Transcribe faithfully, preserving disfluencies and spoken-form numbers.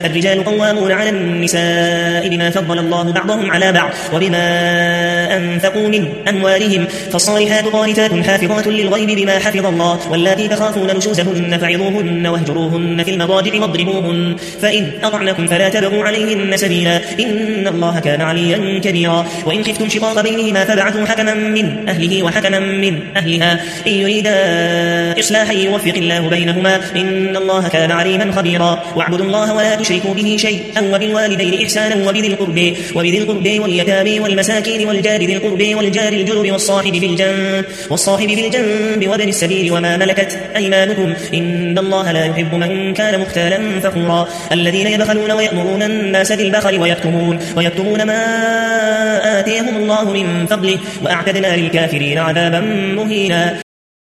الرجال قوامون على النساء بما فضل الله بعضهم على بعض وبما أنفقوا من أموالهم فالصالحات قانتات حافظات للغيب بما حفظ الله واللاتي تخافون نشوزهن فعظوهن واهجروهن في المضاجع واضربوهن فإن أطعنكم فلا تبغوا عليهن سبيلا إن الله كان عليا كبيرا وإن خفتم شقاق بينهما فبعثوا حكما من أهله وحكما من أهلها إن يريدا إصلاحا يوفق الله بينهما إن الله كان عليما خبيرا واعبدوا الله ولا تشركوا به شيئا وبالوالدين إحسانا وبذي القرب وبذي القرب واليتامى والمساكين والجار ذي القرب والجار الجنب والصاحب بالجنب والصاحب بالجنب وابن السبيل وما ملكت أيمانكم إن الله لا يحب من كان مختالا فخورا الذين يبخلون ويأمرون الناس بالبخل ويكتمون ويكتمون ما آتيهم الله من فضله وأعتدنا للكافرين عذابا مهينا